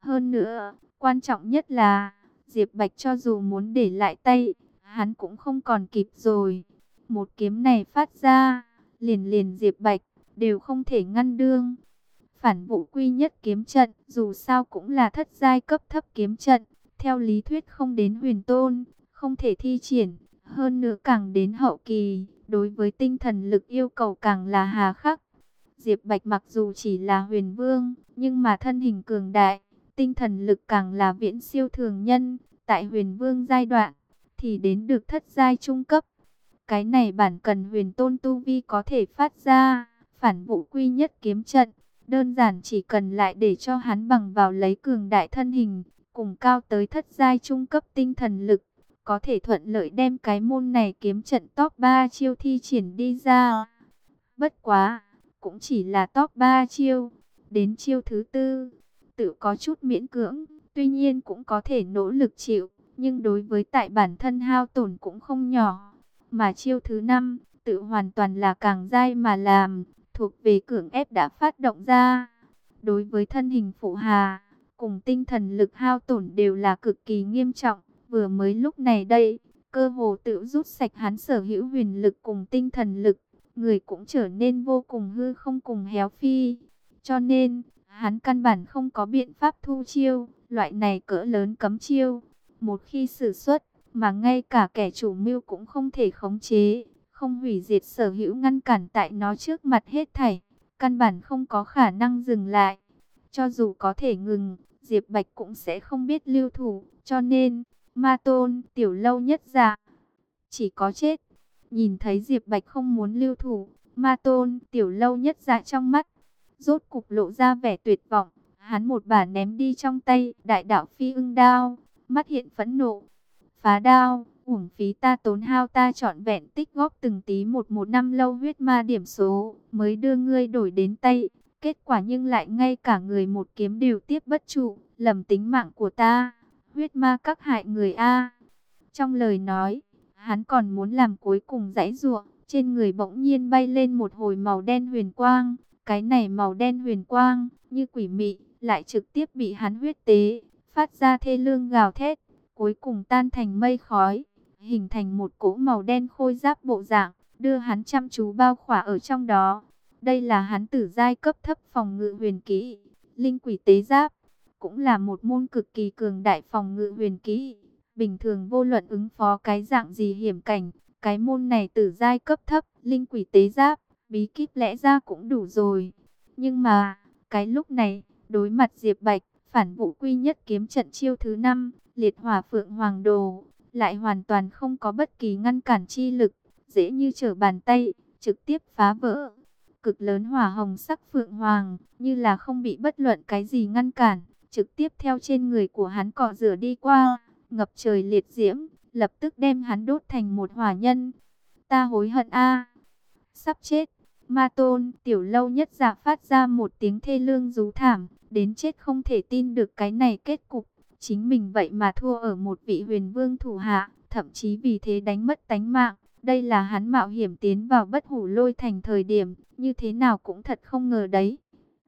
Hơn nữa, quan trọng nhất là, Diệp Bạch cho dù muốn để lại tay, hắn cũng không còn kịp rồi. Một kiếm này phát ra, liền liền Diệp Bạch, đều không thể ngăn đương. Phản vụ quy nhất kiếm trận, dù sao cũng là thất giai cấp thấp kiếm trận, theo lý thuyết không đến huyền tôn, không thể thi triển, hơn nữa càng đến hậu kỳ, đối với tinh thần lực yêu cầu càng là hà khắc. Diệp Bạch mặc dù chỉ là huyền vương, nhưng mà thân hình cường đại, tinh thần lực càng là viễn siêu thường nhân, tại huyền vương giai đoạn, thì đến được thất giai trung cấp. Cái này bản cần huyền tôn tu vi có thể phát ra, phản vụ quy nhất kiếm trận, đơn giản chỉ cần lại để cho hắn bằng vào lấy cường đại thân hình, cùng cao tới thất giai trung cấp tinh thần lực, có thể thuận lợi đem cái môn này kiếm trận top 3 chiêu thi triển đi ra. Bất quá, cũng chỉ là top 3 chiêu, đến chiêu thứ tư, tự có chút miễn cưỡng, tuy nhiên cũng có thể nỗ lực chịu, nhưng đối với tại bản thân hao tổn cũng không nhỏ. Mà chiêu thứ 5, tự hoàn toàn là càng dai mà làm, thuộc về cưỡng ép đã phát động ra. Đối với thân hình phụ hà, cùng tinh thần lực hao tổn đều là cực kỳ nghiêm trọng, vừa mới lúc này đây, cơ hồ tự rút sạch hắn sở hữu huyền lực cùng tinh thần lực, người cũng trở nên vô cùng hư không cùng héo phi. Cho nên, hắn căn bản không có biện pháp thu chiêu, loại này cỡ lớn cấm chiêu. Một khi sử xuất, mà ngay cả kẻ chủ mưu cũng không thể khống chế, không hủy diệt sở hữu ngăn cản tại nó trước mặt hết thảy, căn bản không có khả năng dừng lại. Cho dù có thể ngừng, Diệp Bạch cũng sẽ không biết lưu thủ, cho nên, ma tôn, tiểu lâu nhất dạ, chỉ có chết. Nhìn thấy Diệp Bạch không muốn lưu thủ, ma tôn, tiểu lâu nhất dạ trong mắt, rốt cục lộ ra vẻ tuyệt vọng. Hắn một bà ném đi trong tay đại đạo phi ưng đao, mắt hiện phẫn nộ. Phá đao, uổng phí ta tốn hao ta trọn vẹn tích góp từng tí một năm lâu huyết ma điểm số, mới đưa ngươi đổi đến tay. Kết quả nhưng lại ngay cả người một kiếm đều tiếp bất trụ, lầm tính mạng của ta. Huyết ma các hại người A. Trong lời nói, hắn còn muốn làm cuối cùng giãy giụa, trên người bỗng nhiên bay lên một hồi màu đen huyền quang. Cái này màu đen huyền quang, như quỷ mị, lại trực tiếp bị hắn huyết tế, phát ra thê lương gào thét, cuối cùng tan thành mây khói, hình thành một cỗ màu đen khôi giáp bộ dạng, đưa hắn chăm chú bao khỏa ở trong đó. Đây là hắn tử giai cấp thấp phòng ngự huyền kỹ, linh quỷ tế giáp, cũng là một môn cực kỳ cường đại phòng ngự huyền kỹ. Bình thường vô luận ứng phó cái dạng gì hiểm cảnh, cái môn này tử giai cấp thấp, linh quỷ tế giáp, bí kíp lẽ ra cũng đủ rồi. Nhưng mà, cái lúc này, đối mặt Diệp Bạch, phản vụ quy nhất kiếm trận chiêu thứ 5, liệt hỏa phượng hoàng đồ, lại hoàn toàn không có bất kỳ ngăn cản chi lực, dễ như trở bàn tay, trực tiếp phá vỡ. Cực lớn hỏa hồng sắc phượng hoàng, như là không bị bất luận cái gì ngăn cản, trực tiếp theo trên người của hắn cọ rửa đi qua, ngập trời liệt diễm, lập tức đem hắn đốt thành một hỏa nhân. Ta hối hận a, sắp chết. Ma tôn, tiểu lâu nhất dạ phát ra một tiếng thê lương rú thảm, đến chết không thể tin được cái này kết cục. Chính mình vậy mà thua ở một vị huyền vương thủ hạ, thậm chí vì thế đánh mất tánh mạng. Đây là hắn mạo hiểm tiến vào Bất Hủ Lôi Thành thời điểm, như thế nào cũng thật không ngờ đấy.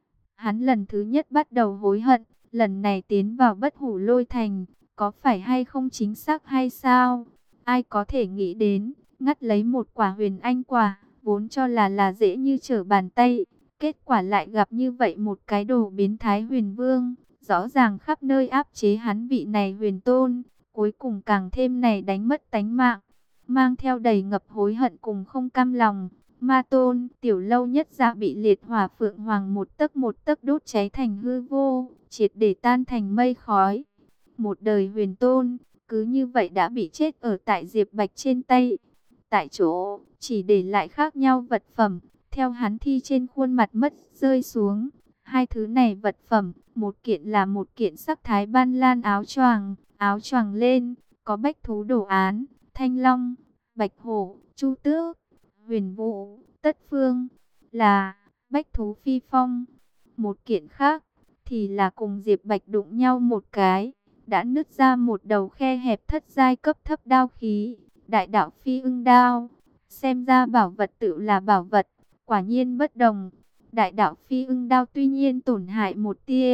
Hắn lần thứ nhất bắt đầu hối hận, lần này tiến vào Bất Hủ Lôi Thành, có phải hay không chính xác hay sao? Ai có thể nghĩ đến, ngắt lấy một quả huyền anh quả, vốn cho là dễ như trở bàn tay, kết quả lại gặp như vậy một cái đồ biến thái huyền vương, rõ ràng khắp nơi áp chế hắn vị này huyền tôn, cuối cùng càng thêm này đánh mất tánh mạng, mang theo đầy ngập hối hận cùng không cam lòng. Ma tôn, tiểu lâu nhất dạ bị liệt hỏa phượng hoàng một tấc đốt cháy thành hư vô, triệt để tan thành mây khói. Một đời huyền tôn, cứ như vậy đã bị chết ở tại Diệp Bạch trên tay. Tại chỗ, chỉ để lại khác nhau vật phẩm, theo hắn thi trên khuôn mặt mất rơi xuống. Hai thứ này vật phẩm, một kiện là một kiện sắc thái ban lan áo choàng lên, có bách thú đồ án, thanh long, bạch hổ, chu tước, huyền vũ, tất phương, là bách thú phi phong. Một kiện khác, thì là cùng Diệp Bạch đụng nhau một cái, đã nứt ra một đầu khe hẹp thất giai cấp thấp đao khí, đại đạo phi ưng đao. Xem ra bảo vật tự là bảo vật, quả nhiên bất đồng. Đại đạo phi ưng đao tuy nhiên tổn hại một tia,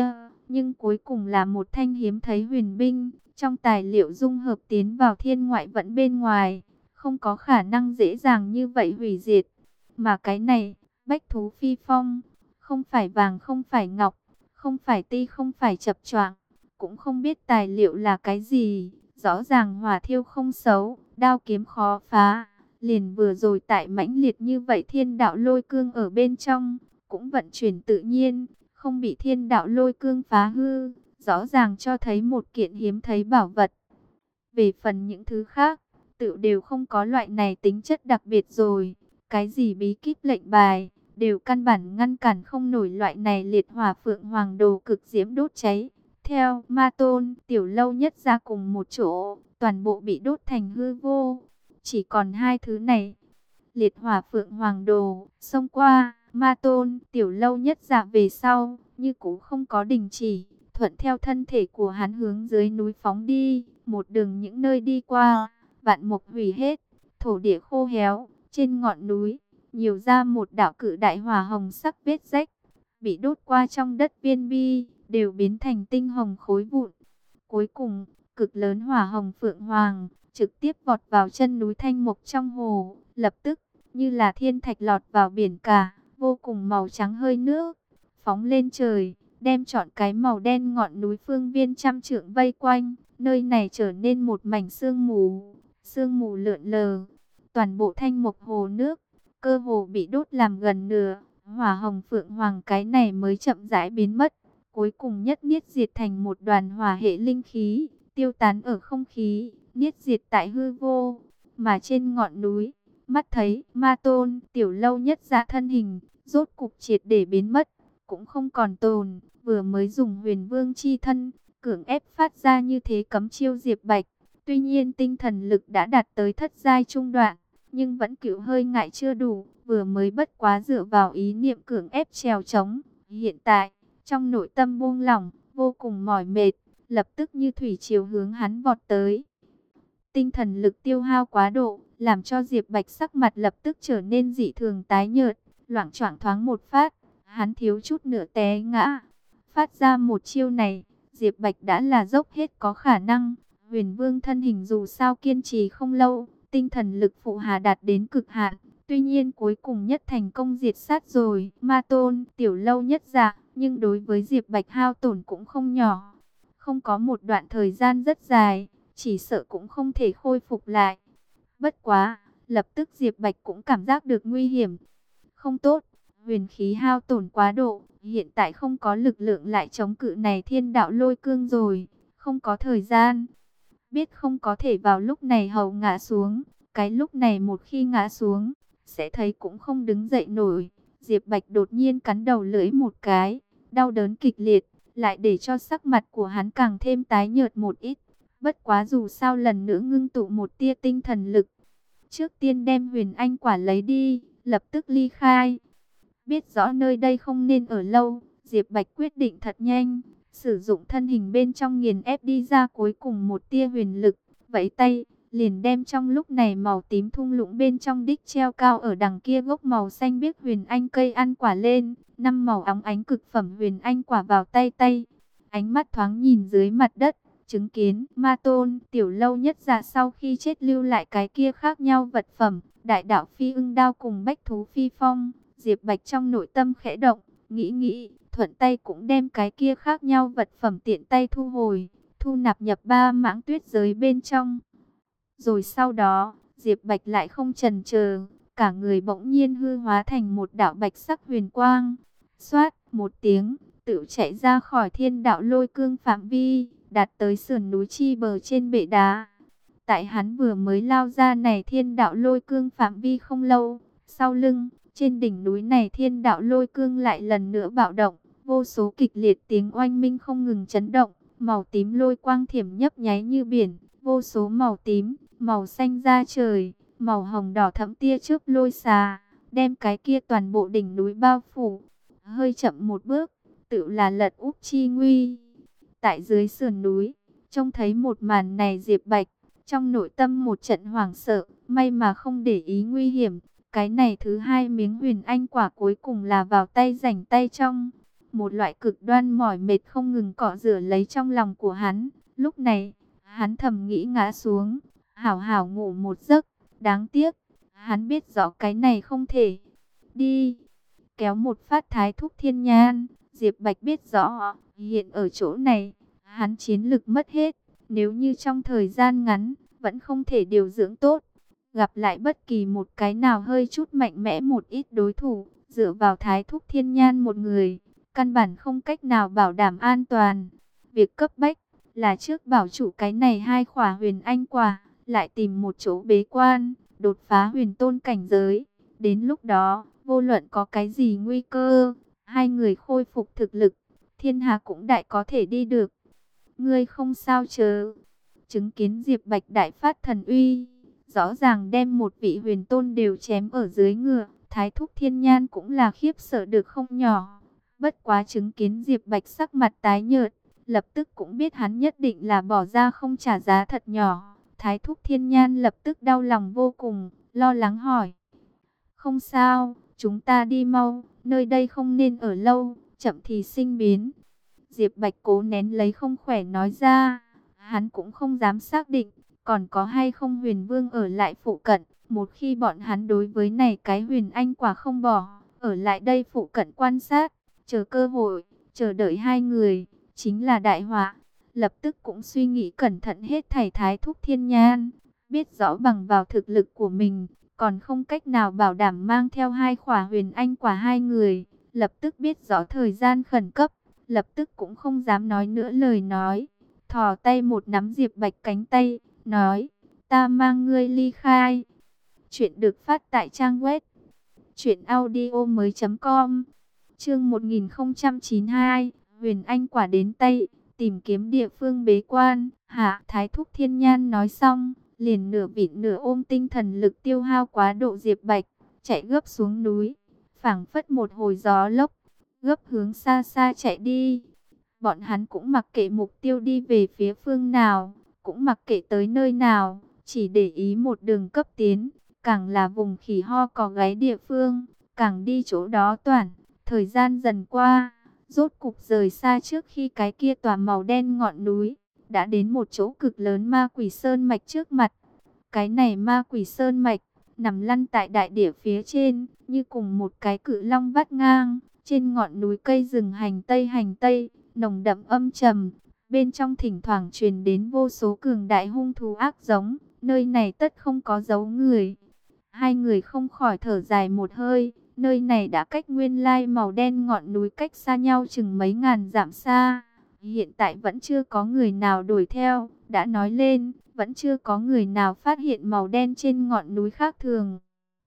nhưng cuối cùng là một thanh hiếm thấy huyền binh. Trong tài liệu dung hợp tiến vào thiên ngoại vẫn bên ngoài, không có khả năng dễ dàng như vậy hủy diệt. Mà cái này, bách thú phi phong, không phải vàng không phải ngọc, không phải ti không phải chập choạng, cũng không biết tài liệu là cái gì. Rõ ràng hỏa thiêu không xấu, đao kiếm khó phá. Liền vừa rồi tại mãnh liệt như vậy thiên đạo lôi cương ở bên trong, cũng vận chuyển tự nhiên, không bị thiên đạo lôi cương phá hư. Rõ ràng cho thấy một kiện hiếm thấy bảo vật. Về phần những thứ khác, tự đều không có loại này tính chất đặc biệt rồi. Cái gì bí kíp lệnh bài, đều căn bản ngăn cản không nổi loại này liệt hỏa phượng hoàng đồ cực diễm đốt cháy. Theo Ma Tôn, Tiểu Lâu Nhất ra cùng một chỗ, toàn bộ bị đốt thành hư vô. Chỉ còn hai thứ này, liệt hỏa phượng hoàng đồ, xông qua, Ma Tôn, Tiểu Lâu Nhất ra về sau, như cũ không có đình chỉ, thuận theo thân thể của hắn hướng dưới núi phóng đi. Một đường những nơi đi qua, vạn mục hủy hết, thổ địa khô héo, trên ngọn núi, nhiều ra một đạo cự đại hỏa hồng sắc vết rách, bị đốt qua trong đất viên bi, đều biến thành tinh hồng khối vụn. Cuối cùng, cực lớn hỏa hồng phượng hoàng, trực tiếp vọt vào chân núi thanh mục trong hồ, lập tức, như là thiên thạch lọt vào biển cả, vô cùng màu trắng hơi nước, phóng lên trời, đem trọn cái màu đen ngọn núi phương viên trăm trượng vây quanh. Nơi này trở nên một mảnh sương mù lượn lờ. Toàn bộ thanh mục hồ nước, cơ hồ bị đốt làm gần nửa. Hỏa hồng phượng hoàng cái này mới chậm rãi biến mất. Cuối cùng nhất niết diệt thành một đoàn hỏa hệ linh khí, tiêu tán ở không khí, niết diệt tại hư vô. Mà trên ngọn núi, mắt thấy Ma Tôn, Tiểu Lâu Nhất ra thân hình, rốt cục triệt để biến mất, cũng không còn tồn. Vừa mới dùng huyền vương chi thân, cưỡng ép phát ra như thế cấm chiêu Diệp Bạch. Tuy nhiên tinh thần lực đã đạt tới thất giai trung đoạn, nhưng vẫn kiểu hơi ngại chưa đủ. Vừa mới bất quá dựa vào ý niệm cưỡng ép trèo trống. Hiện tại, trong nội tâm buông lỏng, vô cùng mỏi mệt, lập tức như thủy triều hướng hắn vọt tới. Tinh thần lực tiêu hao quá độ, làm cho Diệp Bạch sắc mặt lập tức trở nên dị thường tái nhợt, loạng choạng thoáng một phát, hắn thiếu chút nữa té ngã. Phát ra một chiêu này, Diệp Bạch đã là dốc hết có khả năng. Huyền Vương thân hình dù sao kiên trì không lâu, tinh thần lực phụ hà đạt đến cực hạn. Tuy nhiên cuối cùng nhất thành công diệt sát rồi Ma Tôn, Tiểu Lâu Nhất dạ, nhưng đối với Diệp Bạch hao tổn cũng không nhỏ. Không có một đoạn thời gian rất dài, chỉ sợ cũng không thể khôi phục lại. Bất quá, lập tức Diệp Bạch cũng cảm giác được nguy hiểm. Không tốt, huyền khí hao tổn quá độ, hiện tại không có lực lượng lại chống cự này thiên đạo lôi cương rồi, không có thời gian. Biết không có thể vào lúc này hầu ngã xuống, cái lúc này một khi ngã xuống, sẽ thấy cũng không đứng dậy nổi. Diệp Bạch đột nhiên cắn đầu lưỡi một cái, đau đớn kịch liệt, lại để cho sắc mặt của hắn càng thêm tái nhợt một ít. Bất quá dù sao lần nữa ngưng tụ một tia tinh thần lực. Trước tiên đem huyền anh quả lấy đi, lập tức ly khai. Biết rõ nơi đây không nên ở lâu, Diệp Bạch quyết định thật nhanh, sử dụng thân hình bên trong nghiền ép đi ra cuối cùng một tia huyền lực, vẫy tay, liền đem trong lúc này màu tím thung lũng bên trong đích treo cao ở đằng kia gốc màu xanh biếc huyền anh cây ăn quả lên, 5 màu óng ánh cực phẩm huyền anh quả vào tay. Ánh mắt thoáng nhìn dưới mặt đất, chứng kiến Ma Tôn, Tiểu Lâu Nhất dạ sau khi chết lưu lại cái kia khác nhau vật phẩm, đại đạo phi ưng đao cùng bách thú phi phong. Diệp Bạch trong nội tâm khẽ động, nghĩ, thuận tay cũng đem cái kia khác nhau vật phẩm tiện tay thu hồi, thu nạp nhập 3 mãng tuyết giới bên trong. Rồi sau đó, Diệp Bạch lại không chần chờ, cả người bỗng nhiên hư hóa thành một đạo bạch sắc huyền quang. Xoát một tiếng, tự chạy ra khỏi thiên đạo lôi cương phạm vi, đạt tới sườn núi chi bờ trên bệ đá. Tại hắn vừa mới lao ra này thiên đạo lôi cương phạm vi không lâu, sau lưng, trên đỉnh núi này thiên đạo lôi cương lại lần nữa bạo động, vô số kịch liệt tiếng oanh minh không ngừng chấn động, màu tím lôi quang thiểm nhấp nháy như biển, vô số màu tím, màu xanh ra trời, màu hồng đỏ thẫm tia chớp lôi xà, đem cái kia toàn bộ đỉnh núi bao phủ. Hơi chậm một bước, tự là lật úp chi nguy. Tại dưới sườn núi, trông thấy một màn này Diệp Bạch, trong nội tâm một trận hoảng sợ, may mà không để ý nguy hiểm. Cái này thứ hai miếng huyền anh quả cuối cùng là vào tay rảnh tay trong. một loại cực đoan mỏi mệt không ngừng cọ rửa lấy trong lòng của hắn. Lúc này, hắn thầm nghĩ ngã xuống, hảo hảo ngủ một giấc. Đáng tiếc, hắn biết rõ cái này không thể. Đi, kéo một phát Thái Thúc Thiên Nhan. Diệp Bạch biết rõ, hiện ở chỗ này, hắn chiến lực mất hết. Nếu như trong thời gian ngắn, vẫn không thể điều dưỡng tốt, gặp lại bất kỳ một cái nào hơi chút mạnh mẽ một ít đối thủ, dựa vào Thái Thúc Thiên Nhan một người, căn bản không cách nào bảo đảm an toàn. Việc cấp bách là trước bảo chủ cái này hai khỏa huyền anh quả, lại tìm một chỗ bế quan, đột phá huyền tôn cảnh giới. Đến lúc đó, vô luận có cái gì nguy cơ, hai người khôi phục thực lực, thiên hà cũng đại có thể đi được. Ngươi không sao chớ? Chứng kiến Diệp Bạch đại phát thần uy, rõ ràng đem một vị huyền tôn đều chém ở dưới ngựa, Thái Thúc Thiên Nhan cũng là khiếp sợ được không nhỏ. Bất quá chứng kiến Diệp Bạch sắc mặt tái nhợt, lập tức cũng biết hắn nhất định là bỏ ra không trả giá thật nhỏ. Thái Thúc Thiên Nhan lập tức đau lòng vô cùng, lo lắng hỏi: không sao, chúng ta đi mau, nơi đây không nên ở lâu, chậm thì sinh biến. Diệp Bạch cố nén lấy không khỏe nói ra, hắn cũng không dám xác định, còn có hay không huyền vương ở lại phụ cận. Một khi bọn hắn đối với này cái huyền anh quả không bỏ, ở lại đây phụ cận quan sát, chờ cơ hội, chờ đợi hai người, chính là đại họa. Lập tức cũng suy nghĩ cẩn thận hết thảy. Thái Thúc Thiên Nhan biết rõ bằng vào thực lực của mình, còn không cách nào bảo đảm mang theo hai khỏa huyền anh quả hai người. Lập tức biết rõ thời gian khẩn cấp, lập tức cũng không dám nói nữa lời nói. Thò tay một nắm Diệp Bạch cánh tay, nói: ta mang ngươi ly khai. Chuyện được phát tại trang web truyệnaudiomoi.com. Chương 1092, huyền anh quả đến tay, tìm kiếm địa phương bế quan. Hạ Thái Thúc Thiên Nhan nói xong, liền nửa vịn nửa ôm tinh thần lực tiêu hao quá độ Diệp Bạch, chạy gấp xuống núi, phảng phất một hồi gió lốc, gấp hướng xa xa chạy đi. Bọn hắn cũng mặc kệ mục tiêu đi về phía phương nào, cũng mặc kệ tới nơi nào, chỉ để ý một đường cấp tiến, càng là vùng khỉ ho cò gáy địa phương, càng đi chỗ đó toàn. Thời gian dần qua, rốt cục rời xa trước khi cái kia tòa màu đen ngọn núi, đã đến một chỗ cực lớn ma quỷ sơn mạch trước mặt. Cái này ma quỷ sơn mạch, nằm lăn tại đại địa phía trên, như cùng một cái cự long vắt ngang, trên ngọn núi cây rừng hành tây, nồng đậm âm trầm, bên trong thỉnh thoảng truyền đến vô số cường đại hung thú ác giống, nơi này tất không có dấu người. Hai người không khỏi thở dài một hơi, nơi này đã cách nguyên lai màu đen ngọn núi cách xa nhau chừng mấy ngàn dặm xa. Hiện tại vẫn chưa có người nào đuổi theo, đã nói lên, vẫn chưa có người nào phát hiện màu đen trên ngọn núi khác thường.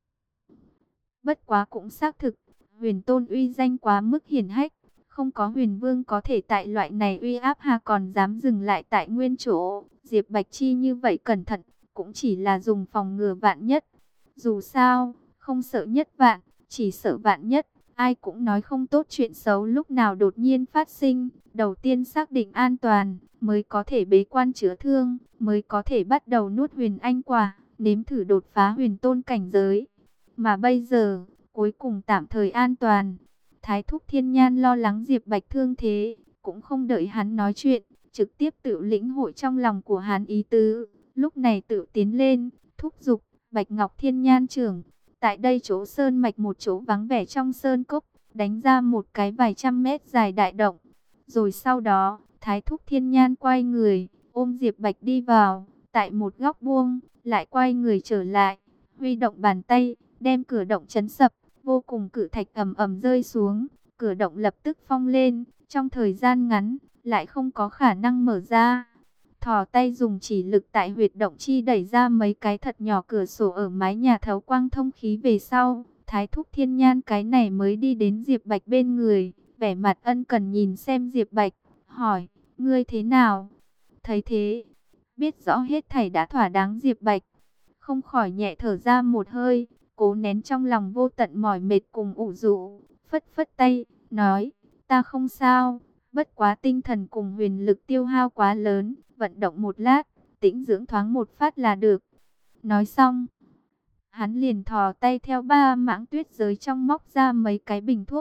Bất quá cũng xác thực, huyền tôn uy danh quá mức hiển hách, không có huyền vương có thể tại loại này uy áp hạ còn dám dừng lại tại nguyên chỗ. Diệp Bạch Chi như vậy cẩn thận, cũng chỉ là dùng phòng ngừa vạn nhất. Dù sao, không sợ nhất vạn, chỉ sợ vạn nhất. Ai cũng nói không tốt chuyện xấu lúc nào đột nhiên phát sinh. Đầu tiên xác định an toàn, mới có thể bế quan chữa thương, mới có thể bắt đầu nuốt huyền anh quả, nếm thử đột phá huyền tôn cảnh giới. Mà bây giờ, cuối cùng tạm thời an toàn. Thái Thúc Thiên Nhan lo lắng Diệp Bạch thương thế, cũng không đợi hắn nói chuyện, trực tiếp tự lĩnh hội trong lòng của hắn ý tứ. Lúc này tự tiến lên, thúc giục: Bạch Ngọc Thiên Nhan trưởng, tại đây chỗ sơn mạch một chỗ vắng vẻ trong sơn cốc, đánh ra một cái vài trăm mét dài đại động. Rồi sau đó, Thái Thúc Thiên Nhan quay người, ôm Diệp Bạch đi vào, tại một góc buông, lại quay người trở lại, huy động bàn tay, đem cửa động chấn sập, vô cùng cự thạch ầm ầm rơi xuống, cửa động lập tức phong lên, trong thời gian ngắn, lại không có khả năng mở ra. Thò tay dùng chỉ lực tại huyệt động chi đẩy ra mấy cái thật nhỏ cửa sổ ở mái nhà thấu quang thông khí về sau. Thái Thúc Thiên Nhan cái này mới đi đến Diệp Bạch bên người, vẻ mặt ân cần nhìn xem Diệp Bạch, hỏi: ngươi thế nào? Thấy thế, biết rõ hết thảy đã thỏa đáng, Diệp Bạch không khỏi nhẹ thở ra một hơi, cố nén trong lòng vô tận mỏi mệt cùng ủ rũ, phất phất tay, nói: ta không sao, bất quá tinh thần cùng huyền lực tiêu hao quá lớn, vận động một lát, tĩnh dưỡng thoáng một phát là được. Nói xong, hắn liền thò tay theo ba mãng tuyết giới trong móc ra mấy cái bình thuốc,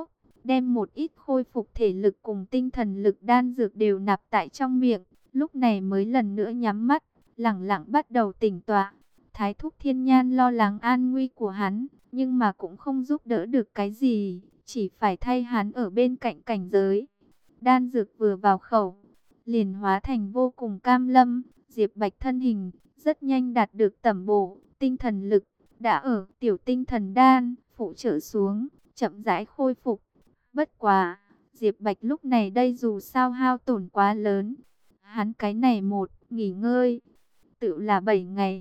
đem một ít khôi phục thể lực cùng tinh thần lực đan dược đều nạp tại trong miệng, lúc này mới lần nữa nhắm mắt, lẳng lặng bắt đầu tĩnh tọa. Thái thúc Thiên Nhan lo lắng an nguy của hắn, nhưng mà cũng không giúp đỡ được cái gì, chỉ phải thay hắn ở bên cạnh cảnh giới. Đan dược vừa vào khẩu, liền hóa thành vô cùng cam lâm. Diệp Bạch thân hình rất nhanh đạt được tẩm bổ, tinh thần lực đã ở tiểu tinh thần đan phụ trợ xuống, chậm rãi khôi phục. Bất quá, Diệp Bạch lúc này đây dù sao hao tổn quá lớn, hắn cái này một nghỉ ngơi tự là 7 ngày.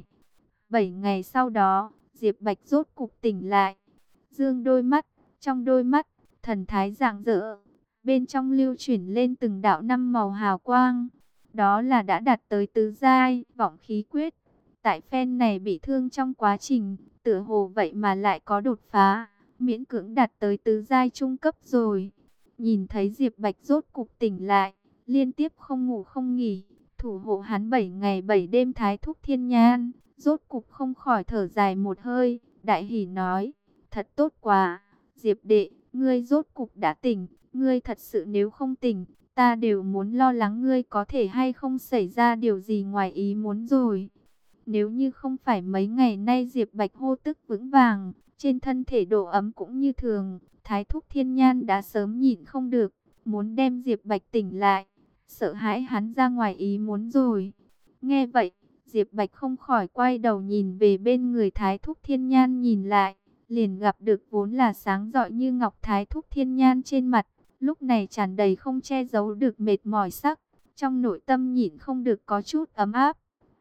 7 ngày sau đó, Diệp Bạch rốt cục tỉnh lại. Dương đôi mắt, trong đôi mắt, thần thái rạng rỡ. Bên trong lưu chuyển lên từng đạo năm màu hào quang. Đó là đã đạt tới tứ giai, vọng khí quyết. Tại phen này bị thương trong quá trình, tựa hồ vậy mà lại có đột phá. Miễn cưỡng đạt tới tứ giai trung cấp rồi. Nhìn thấy Diệp Bạch rốt cục tỉnh lại, liên tiếp không ngủ không nghỉ. Thủ hộ hắn 7 ngày 7 đêm Thái thúc Thiên Nhan, rốt cục không khỏi thở dài một hơi, đại hỉ nói, thật tốt quá, Diệp đệ, ngươi rốt cục đã tỉnh, ngươi thật sự nếu không tỉnh, ta đều muốn lo lắng ngươi có thể hay không xảy ra điều gì ngoài ý muốn rồi. Nếu như không phải mấy ngày nay Diệp Bạch hô tức vững vàng, trên thân thể độ ấm cũng như thường, Thái thúc Thiên Nhan đã sớm nhịn không được, muốn đem Diệp Bạch tỉnh lại, sợ hãi hắn ra ngoài ý muốn rồi. Nghe vậy, Diệp Bạch không khỏi quay đầu nhìn về bên người Thái thúc Thiên Nhan nhìn lại, liền gặp được vốn là sáng rọi như ngọc Thái thúc Thiên Nhan trên mặt, lúc này tràn đầy không che giấu được mệt mỏi sắc, trong nội tâm nhịn không được có chút ấm áp.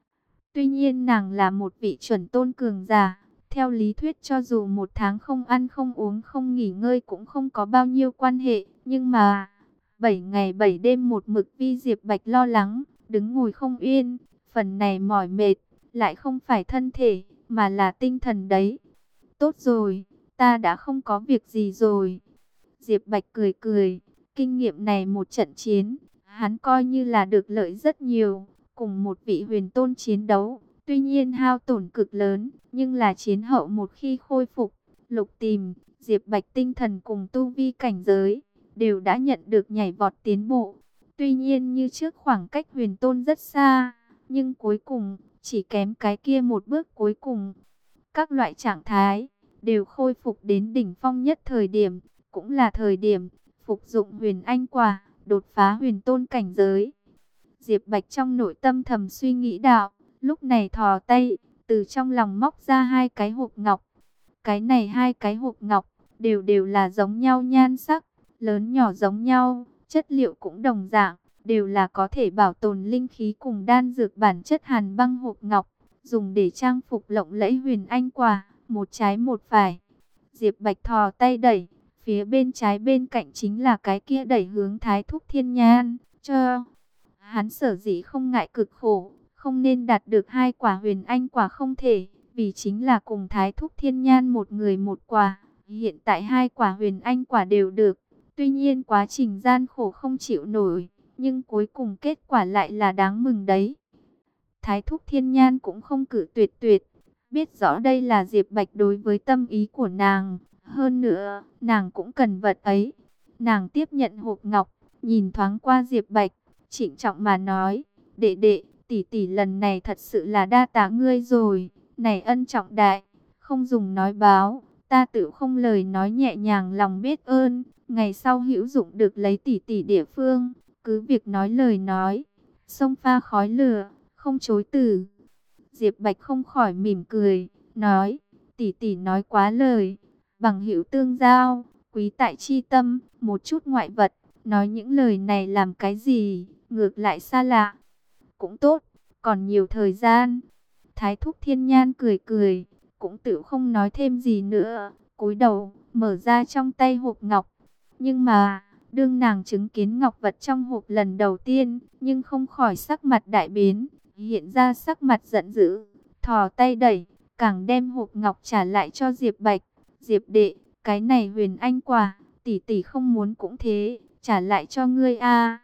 Tuy nhiên nàng là một vị chuẩn tôn cường giả, theo lý thuyết cho dù một tháng không ăn không uống không nghỉ ngơi cũng không có bao nhiêu quan hệ, nhưng mà 7 ngày 7 đêm một mực vi Diệp Bạch lo lắng, đứng ngồi không yên, phần này mỏi mệt, lại không phải thân thể, mà là tinh thần đấy. Tốt rồi, ta đã không có việc gì rồi. Diệp Bạch cười cười, kinh nghiệm này một trận chiến, hắn coi như là được lợi rất nhiều, cùng một vị huyền tôn chiến đấu. Tuy nhiên hao tổn cực lớn, nhưng là chiến hậu một khi khôi phục, Lục Tìm, Diệp Bạch tinh thần cùng tu vi cảnh giới, đều đã nhận được nhảy vọt tiến bộ. Tuy nhiên như trước khoảng cách huyền tôn rất xa, nhưng cuối cùng, chỉ kém cái kia một bước cuối cùng. Các loại trạng thái, đều khôi phục đến đỉnh phong nhất thời điểm, cũng là thời điểm, phục dụng huyền anh quả, đột phá huyền tôn cảnh giới. Diệp Bạch trong nội tâm thầm suy nghĩ đạo, lúc này thò tay, từ trong lòng móc ra 2 cái hộp ngọc. Cái này 2 cái hộp ngọc, đều là giống nhau nhan sắc, lớn nhỏ giống nhau, chất liệu cũng đồng dạng, đều là có thể bảo tồn linh khí cùng đan dược bản chất hàn băng hộp ngọc, dùng để trang phục lộng lẫy huyền anh quả, một trái một phải. Diệp Bạch thò tay đẩy, phía bên trái bên cạnh chính là cái kia đẩy hướng Thái thúc Thiên Nhan, cho hắn sở dĩ không ngại cực khổ, không nên đạt được 2 quả huyền anh quả không thể, vì chính là cùng Thái thúc Thiên Nhan một người một quả, hiện tại 2 quả huyền anh quả đều được, tuy nhiên quá trình gian khổ không chịu nổi, nhưng cuối cùng kết quả lại là đáng mừng đấy. Thái thúc Thiên Nhan cũng không cự tuyệt, biết rõ đây là Diệp Bạch đối với tâm ý của nàng, hơn nữa, nàng cũng cần vật ấy. Nàng tiếp nhận hộp ngọc, nhìn thoáng qua Diệp Bạch, trịnh trọng mà nói, đệ đệ, tỷ tỷ lần này thật sự là đa tạ ngươi rồi, này ân trọng đại, không dùng nói báo, ta tự không lời nói nhẹ nhàng lòng biết ơn, ngày sau hữu dụng được lấy tỷ tỷ địa phương, cứ việc nói lời nói, sông pha khói lửa, không chối từ. Diệp Bạch không khỏi mỉm cười, nói, tỷ tỷ nói quá lời, bằng hữu tương giao, quý tại chi tâm, một chút ngoại vật, nói những lời này làm cái gì, ngược lại xa lạ. Cũng tốt, còn nhiều thời gian. Thái thúc Thiên Nhan cười cười, cũng tự không nói thêm gì nữa, cúi đầu, mở ra trong tay hộp ngọc. Nhưng mà, đương nàng chứng kiến ngọc vật trong hộp lần đầu tiên, nhưng không khỏi sắc mặt đại biến, hiện ra sắc mặt giận dữ, thò tay đẩy, càng đem hộp ngọc trả lại cho Diệp Bạch. Diệp đệ, cái này huyền anh quả, tỷ tỷ không muốn cũng thế, trả lại cho ngươi a.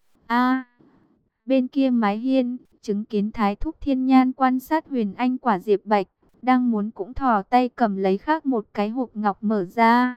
A. Bên kia mái hiên, chứng kiến Thái thúc Thiên Nhan quan sát huyền anh quả Diệp Bạch, đang muốn cũng thò tay cầm lấy khác một cái hộp ngọc mở ra,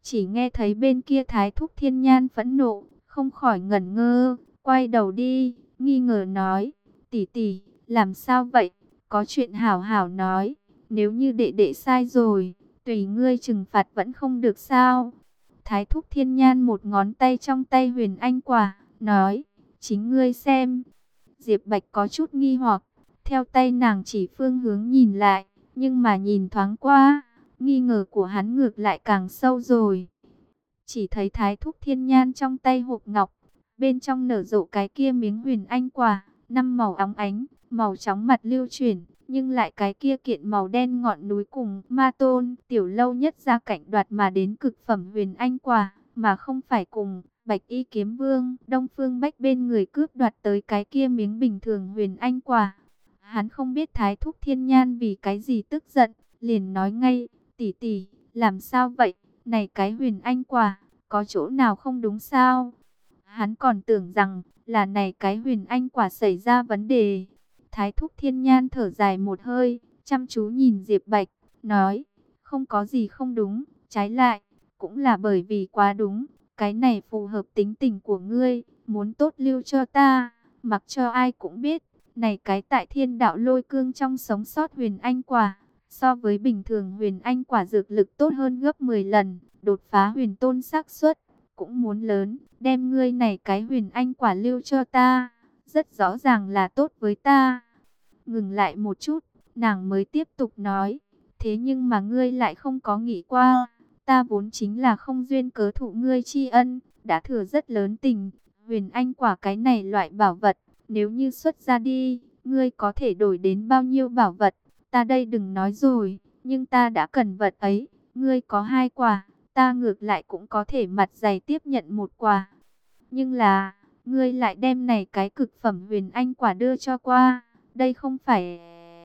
Chỉ nghe thấy bên kia Thái Thúc Thiên Nhan phẫn nộ, không khỏi ngẩn ngơ, quay đầu đi, nghi ngờ nói, tỷ tỷ, làm sao vậy? Có chuyện hảo hảo nói, nếu như đệ đệ sai rồi, tùy ngươi trừng phạt vẫn không được sao? Thái Thúc Thiên Nhan một ngón tay trong tay Huyền Anh Quả, nói, chính ngươi xem. Diệp Bạch có chút nghi hoặc, theo tay nàng chỉ phương hướng nhìn lại, nhưng mà nhìn thoáng qua, nghi ngờ của hắn ngược lại càng sâu rồi. Chỉ thấy Thái Thúc Thiên Nhan trong tay hộp ngọc, bên trong nở rộ cái kia miếng Huyền Anh Quả, 5 màu óng ánh, màu chóng mặt lưu chuyển, nhưng lại cái kia kiện màu đen ngọn núi cùng ma tôn tiểu lâu nhất ra cảnh đoạt mà đến cực phẩm Huyền Anh Quả, mà không phải cùng Bạch Y Kiếm Vương Đông Phương Bách bên người cướp đoạt tới cái kia miếng bình thường Huyền Anh Quả. Hắn không biết Thái Thúc Thiên Nhan vì cái gì tức giận, liền nói ngay, tỷ tỷ, làm sao vậy, này cái Huyền Anh Quả, có chỗ nào không đúng sao? Hắn còn tưởng rằng là này cái Huyền Anh Quả xảy ra vấn đề. Thái Thúc Thiên Nhan thở dài một hơi, chăm chú nhìn Diệp Bạch, nói, không có gì không đúng, trái lại, cũng là bởi vì quá đúng, cái này phù hợp tính tình của ngươi, muốn tốt lưu cho ta, mặc cho ai cũng biết, này cái tại Thiên Đạo Lôi Cương trong sống sót Huyền Anh Quả, so với bình thường Huyền Anh Quả dược lực tốt hơn gấp 10 lần, đột phá huyền tôn xác suất cũng muốn lớn, đem ngươi này cái Huyền Anh Quả lưu cho ta, rất rõ ràng là tốt với ta. Ngừng lại một chút, nàng mới tiếp tục nói, thế nhưng mà ngươi lại không có nghĩ qua, ta vốn chính là không duyên cớ thụ ngươi tri ân, đã thừa rất lớn tình, Huyền Anh Quả cái này loại bảo vật, nếu như xuất ra đi, ngươi có thể đổi đến bao nhiêu bảo vật, ta đây đừng nói rồi, nhưng ta đã cần vật ấy, ngươi có 2 quả, ta ngược lại cũng có thể mặt dày tiếp nhận 1 quả. Nhưng là, ngươi lại đem này cái cực phẩm Huyền Anh Quả đưa cho qua, đây không phải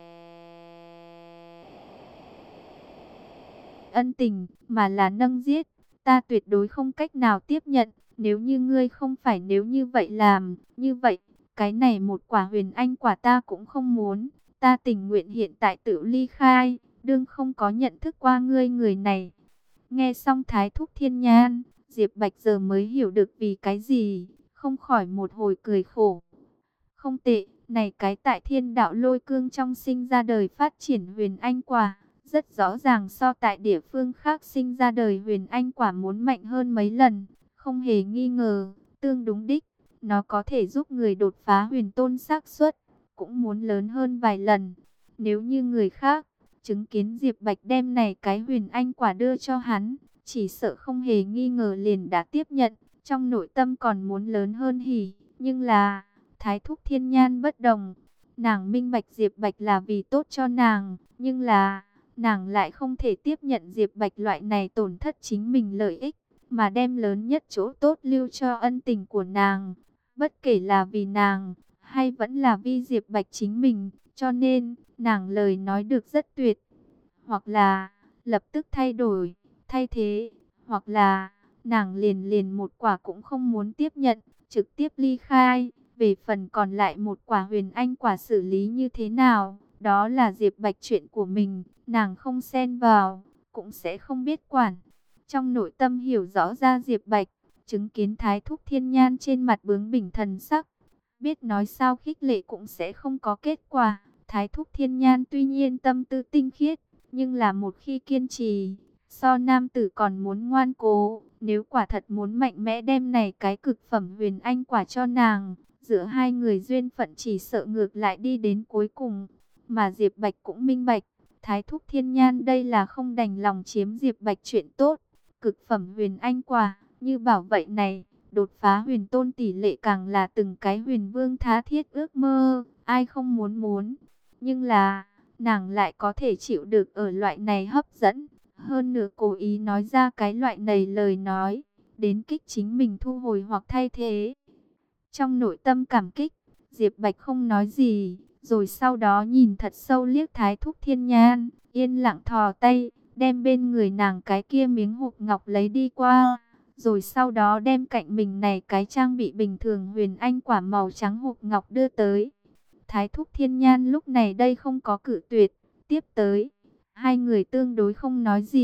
ân tình, mà là nâng giết, ta tuyệt đối không cách nào tiếp nhận, nếu như ngươi không phải nếu như vậy làm, như vậy, cái này 1 quả Huyền Anh Quả ta cũng không muốn, ta tình nguyện hiện tại tự ly khai, đương không có nhận thức qua ngươi người này. Nghe xong Thái Thúc Thiên Nhan, Diệp Bạch giờ mới hiểu được vì cái gì, không khỏi một hồi cười khổ. Không tệ, này cái tại Thiên Đạo Lôi Cương trong sinh ra đời phát triển Huyền Anh Quả, rất rõ ràng so tại địa phương khác sinh ra đời Huyền Anh Quả muốn mạnh hơn mấy lần, không hề nghi ngờ, tương đúng đích, nó có thể giúp người đột phá huyền tôn xác suất, cũng muốn lớn hơn vài lần. Nếu như người khác chứng kiến Diệp Bạch đem này cái Huyền Anh Quả đưa cho hắn, chỉ sợ không hề nghi ngờ liền đã tiếp nhận, trong nội tâm còn muốn lớn hơn hỉ, nhưng là Thái Thúc Thiên Nhan bất đồng, nàng minh bạch Diệp Bạch là vì tốt cho nàng, nhưng là nàng lại không thể tiếp nhận Diệp Bạch loại này tổn thất chính mình lợi ích, mà đem lớn nhất chỗ tốt lưu cho ân tình của nàng, bất kể là vì nàng, hay vẫn là vì Diệp Bạch chính mình, cho nên, nàng lời nói được rất tuyệt, hoặc là lập tức thay đổi, thay thế, hoặc là nàng liền liền 1 quả cũng không muốn tiếp nhận, trực tiếp ly khai. Về phần còn lại 1 quả Huyền Anh Quả xử lý như thế nào, đó là Diệp Bạch chuyện của mình, nàng không xen vào, cũng sẽ không biết quản. Trong nội tâm hiểu rõ ra Diệp Bạch, chứng kiến Thái Thúc Thiên Nhan trên mặt bướng bỉnh thần sắc, biết nói sao khích lệ cũng sẽ không có kết quả. Thái Thúc Thiên Nhan tuy nhiên tâm tư tinh khiết, nhưng là một khi kiên trì, so nam tử còn muốn ngoan cố. Nếu quả thật muốn mạnh mẽ đem này cái cực phẩm Huyền Anh Quả cho nàng, giữa hai người duyên phận chỉ sợ ngược lại đi đến cuối cùng. Mà Diệp Bạch cũng minh bạch, Thái Thúc Thiên Nhan đây là không đành lòng chiếm Diệp Bạch chuyện tốt. Cực phẩm Huyền Anh Quả, như bảo vậy này, đột phá huyền tôn tỷ lệ càng là từng cái huyền vương tha thiết ước mơ, ai không muốn muốn. Nhưng là, nàng lại có thể chịu được ở loại này hấp dẫn, hơn nữa cố ý nói ra cái loại này lời nói, đến kích chính mình thu hồi hoặc thay thế. Trong nội tâm cảm kích, Diệp Bạch không nói gì, rồi sau đó nhìn thật sâu liếc Thái Thúc Thiên Nhan, yên lặng thò tay, đem bên người nàng cái kia miếng hộp ngọc lấy đi qua, rồi sau đó đem cạnh mình này cái trang bị bình thường Huyền Anh Quả màu trắng hộp ngọc đưa tới. Thái Thúc Thiên Nhan lúc này đây không có cự tuyệt, tiếp tới. Hai người tương đối không nói gì,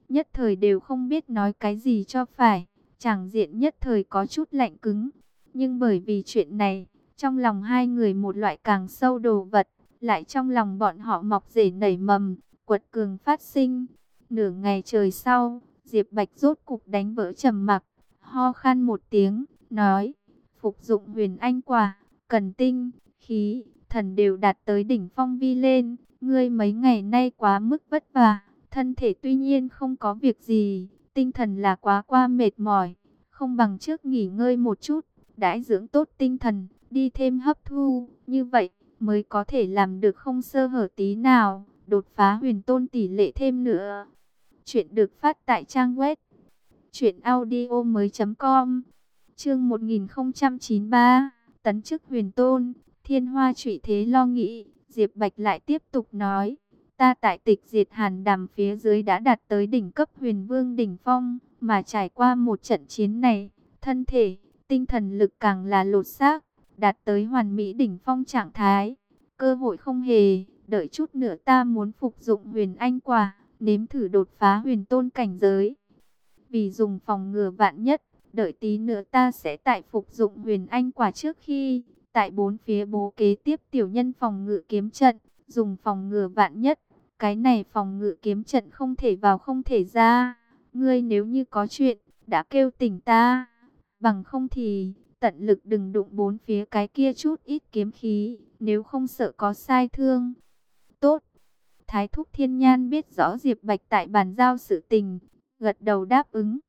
nhất thời đều không biết nói cái gì cho phải, tràng diện nhất thời có chút lạnh cứng. Nhưng bởi vì chuyện này, trong lòng hai người một loại càng sâu đồ vật, lại trong lòng bọn họ mọc rễ nảy mầm, quật cường phát sinh. Nửa ngày trời sau, Diệp Bạch rốt cục đánh vỡ trầm mặc, ho khan một tiếng, nói: phục dụng Huyền Anh quả, cần tinh, khí, thần đều đạt tới đỉnh phong vi lên. Ngươi mấy ngày nay quá mức vất vả, thân thể tuy nhiên không có việc gì, tinh thần là quá qua mệt mỏi, không bằng trước nghỉ ngơi một chút, đãi dưỡng tốt tinh thần, đi thêm hấp thu, như vậy mới có thể làm được không sơ hở tí nào, đột phá huyền tôn tỷ lệ thêm nữa. Chuyện được phát tại trang web truyệnaudiomoi.com. Chương 1093, tấn chức huyền tôn, Thiên Hoa Trụy Thế lo nghĩ, Diệp Bạch lại tiếp tục nói: ta tại Tịch Diệt Hàn Đàm phía dưới đã đạt tới đỉnh cấp huyền vương đỉnh phong, mà trải qua một trận chiến này, thân thể, tinh thần lực càng là lột xác, đạt tới hoàn mỹ đỉnh phong trạng thái. Cơ hội không hề, đợi chút nữa ta muốn phục dụng Huyền Anh quả, nếm thử đột phá huyền tôn cảnh giới. Vì dùng phòng ngừa vạn nhất, đợi tí nữa ta sẽ tại phục dụng Huyền Anh quả trước khi, tại bốn phía bố kế tiếp tiểu nhân phòng ngự kiếm trận, dùng phòng ngừa vạn nhất. Cái này phòng ngự kiếm trận không thể vào không thể ra. Ngươi nếu như có chuyện, đã kêu tỉnh ta. Bằng không thì, tận lực đừng đụng bốn phía cái kia chút ít kiếm khí, nếu không sợ có sai thương. Tốt. Thái thúc Thiên Nhan biết rõ Diệp Bạch tại bàn giao sự tình, gật đầu đáp ứng.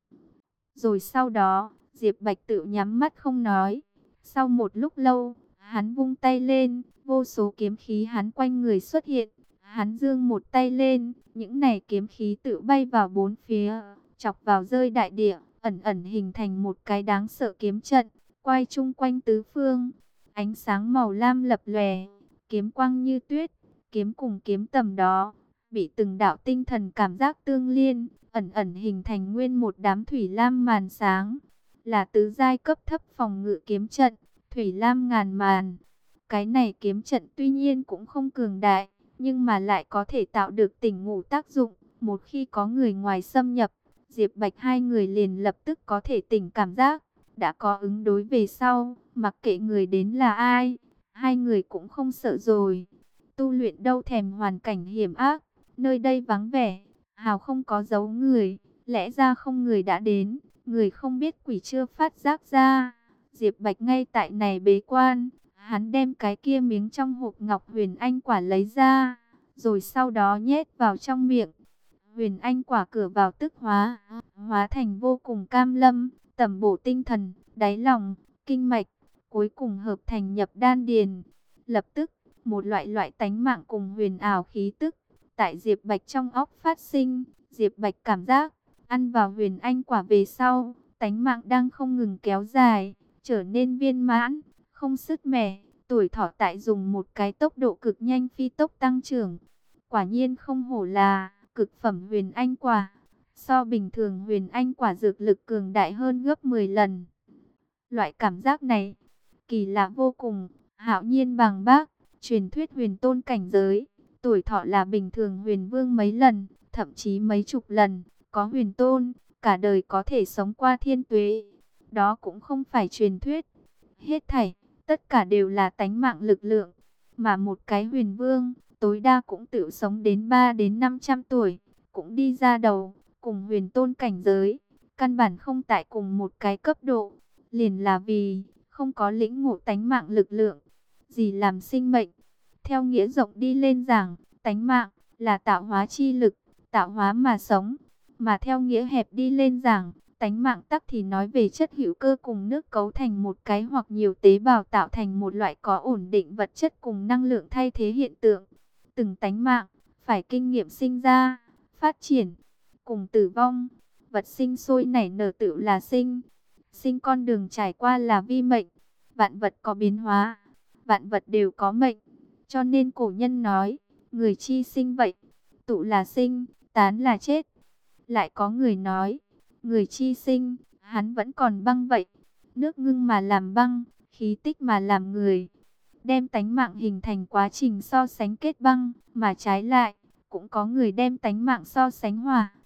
Rồi sau đó, Diệp Bạch tự nhắm mắt không nói. Sau một lúc lâu, hắn vung tay lên, vô số kiếm khí hắn quanh người xuất hiện. Hắn giương một tay lên, những này kiếm khí tự bay vào bốn phía, chọc vào rơi đại địa, ẩn ẩn hình thành một cái đáng sợ kiếm trận, quay chung quanh tứ phương. Ánh sáng màu lam lập lòe, kiếm quang như tuyết, kiếm cùng kiếm tầm đó, bị từng đạo tinh thần cảm giác tương liên, ẩn ẩn hình thành nguyên một đám thủy lam màn sáng, là tứ giai cấp thấp phòng ngự kiếm trận, thủy lam ngàn màn. Cái này kiếm trận tuy nhiên cũng không cường đại, nhưng mà lại có thể tạo được tỉnh ngủ tác dụng. Một khi có người ngoài xâm nhập, Diệp Bạch hai người liền lập tức có thể tỉnh cảm giác, đã có ứng đối về sau, mặc kệ người đến là ai, hai người cũng không sợ rồi. Tu luyện đâu thèm hoàn cảnh hiểm ác, nơi đây vắng vẻ, hào không có dấu người, lẽ ra không người đã đến, người không biết quỷ chưa phát giác ra. Diệp Bạch ngay tại này bế quan, hắn đem cái kia miếng trong hộp ngọc Huyền Anh quả lấy ra, rồi sau đó nhét vào trong miệng. Huyền Anh quả cửa vào tức hóa thành vô cùng cam lâm, tẩm bổ tinh thần, đáy lòng, kinh mạch, cuối cùng hợp thành nhập đan điền. Lập tức, một loại tánh mạng cùng huyền ảo khí tức tại Diệp Bạch trong óc phát sinh. Diệp Bạch cảm giác, ăn vào Huyền Anh quả về sau, tánh mạng đang không ngừng kéo dài, trở nên viên mãn, không sứt mẻ, tuổi thọ tại dùng một cái tốc độ cực nhanh phi tốc tăng trưởng. Quả nhiên không hổ là cực phẩm Huyền Anh quả, so bình thường Huyền Anh quả dược lực cường đại hơn gấp 10 lần. Loại cảm giác này, kỳ lạ vô cùng, hạo nhiên bằng bác, truyền thuyết huyền tôn cảnh giới, tuổi thọ là bình thường huyền vương mấy lần, thậm chí mấy chục lần, có huyền tôn, cả đời có thể sống qua thiên tuế. Đó cũng không phải truyền thuyết, hết thảy, tất cả đều là tánh mạng lực lượng, mà một cái huyền vương, tối đa cũng tự sống đến 3 đến 500 tuổi, cũng đi ra đầu, cùng huyền tôn cảnh giới, căn bản không tại cùng một cái cấp độ, liền là vì không có lĩnh ngộ tánh mạng lực lượng, gì làm sinh mệnh. Theo nghĩa rộng đi lên giảng, tánh mạng là tạo hóa chi lực, tạo hóa mà sống, mà theo nghĩa hẹp đi lên giảng, tánh mạng tắc thì nói về chất hữu cơ cùng nước cấu thành một cái hoặc nhiều tế bào tạo thành một loại có ổn định vật chất cùng năng lượng thay thế hiện tượng. Từng tánh mạng phải kinh nghiệm sinh ra, phát triển cùng tử vong, vật sinh sôi nảy nở tự là sinh. Sinh con đường trải qua là vi mệnh, vạn vật có biến hóa, vạn vật đều có mệnh. Cho nên cổ nhân nói, người chi sinh vậy, tụ là sinh, tán là chết. Lại có người nói, người chi sinh, hắn vẫn còn băng vậy, nước ngưng mà làm băng, khí tích mà làm người. Đem tánh mạng hình thành quá trình so sánh kết băng, mà trái lại, cũng có người đem tánh mạng so sánh hòa.